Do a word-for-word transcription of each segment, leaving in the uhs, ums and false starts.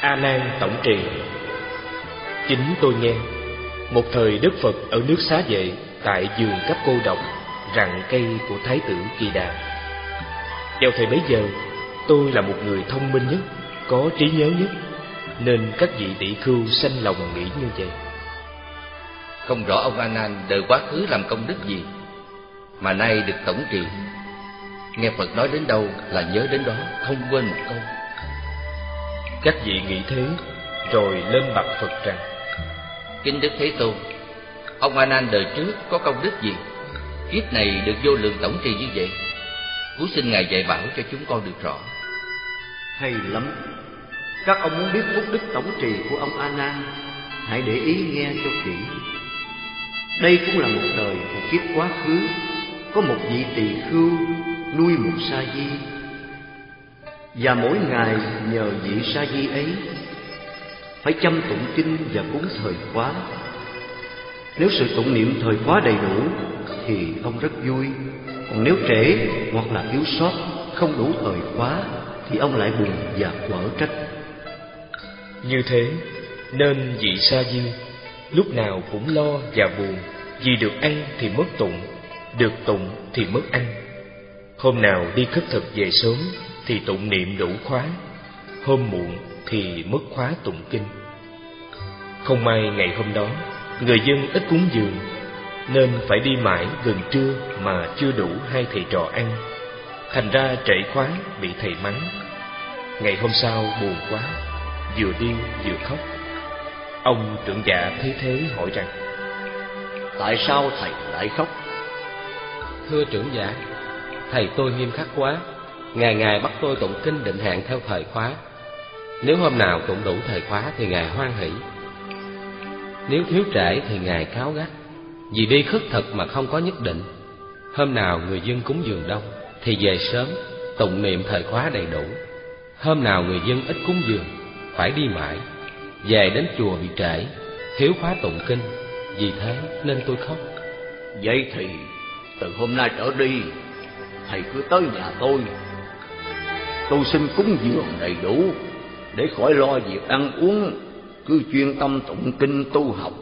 A Nan Tổng Trì. Chính tôi nghe, một thời Đức Phật ở nước Xá Vệ, tại vườn Cấp Cô Độc, rặng cây của Thái tử Kỳ Đà. Vào thời bấy giờ, tôi là một người thông minh nhất, có trí nhớ nhất, nên các vị tỷ khưu sanh lòng nghĩ như vậy. Không rõ ông A Nan đời quá khứ làm công đức gì mà nay được tổng trì. Nghe Phật nói đến đâu là nhớ đến đó, không quên một câu. Các vị nghĩ thế, rồi lên bạch Phật rằng: Kính Đức Thế Tôn, ông A Nan đời trước có công đức gì, kiếp này được vô lượng tổng trì như vậy? Cú xin Ngài dạy bảo cho chúng con được rõ. Hay lắm. Các ông muốn biết phúc đức tổng trì của ông A Nan, hãy để ý nghe cho kỹ. Đây cũng là một đời một kiếp quá khứ, có một vị tỳ khưu nuôi một sa di, và mỗi ngày nhờ vị sa di ấy phải chăm tụng kinh và cúng thời khóa. Nếu sự tụng niệm thời khóa đầy đủ thì ông rất vui, còn nếu trễ hoặc là thiếu sót, không đủ thời khóa thì ông lại buồn và quở trách. Như thế nên vị sa di lúc nào cũng lo và buồn, vì được ăn thì mất tụng, được tụng thì mất ăn. Hôm nào đi khất thực về sớm thì tụng niệm đủ khóa, hôm muộn thì mất khóa tụng kinh. Không may ngày hôm đó người dân ít cúng dường, nên phải đi mãi gần trưa mà chưa đủ hai thầy trò ăn. Thành ra trễ khóa bị thầy mắng. Ngày hôm sau buồn quá, vừa đi vừa khóc. Ông trưởng giả thấy thế hỏi rằng: Tại sao thầy lại khóc? Thưa trưởng giả, thầy tôi nghiêm khắc quá, ngày ngày bắt tôi tụng kinh định hạn theo thời khóa. Nếu hôm nào tụng đủ thời khóa thì Ngài hoan hỷ, nếu thiếu trễ thì Ngài cáu gắt. Vì đi khất thực mà không có nhất định. Hôm nào người dân cúng dường đông thì về sớm, tụng niệm thời khóa đầy đủ. Hôm nào người dân ít cúng dường, phải đi mãi, về đến chùa bị trễ, thiếu khóa tụng kinh. Vì thế nên tôi khóc. Vậy thì từ hôm nay trở đi, thầy cứ tới nhà tôi, tôi xin cúng dường đầy đủ, để khỏi lo việc ăn uống, cứ chuyên tâm tụng kinh tu học.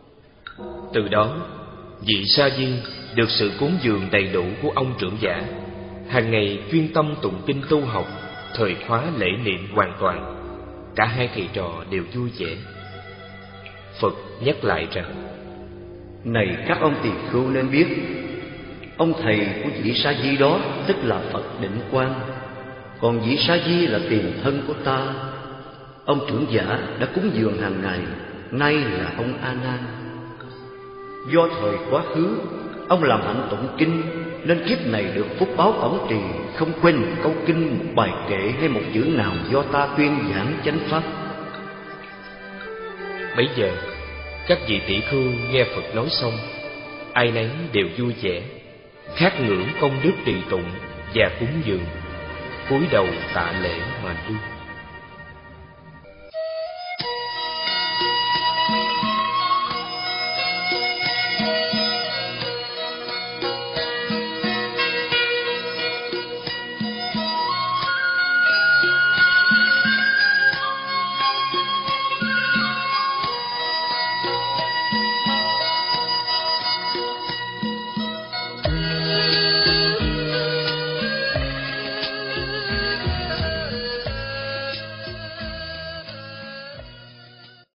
Từ đó, vị sa di được sự cúng dường đầy đủ của ông trưởng giả, hàng ngày chuyên tâm tụng kinh tu học, thời khóa lễ niệm hoàn toàn. Cả hai thầy trò đều vui vẻ. Phật nhắc lại rằng: Này các ông tỳ khưu nên biết, ông thầy của vị sa di đó tức là Phật Định Quang, còn vị sa di là tiền thân của ta. Ông trưởng giả đã cúng dường hàng ngày, nay là ông A Nan. Do thời quá khứ ông làm hạnh tụng kinh, nên kiếp này được phúc báo tổng trì, không quên một câu kinh, một bài kệ hay một chữ nào do ta tuyên giảng chánh pháp. Bấy giờ các vị tỷ khưu nghe Phật nói xong, ai nấy đều vui vẻ, khát ngưỡng công đức trì tụng và cúng dường, cúi đầu tạ lễ mà đi.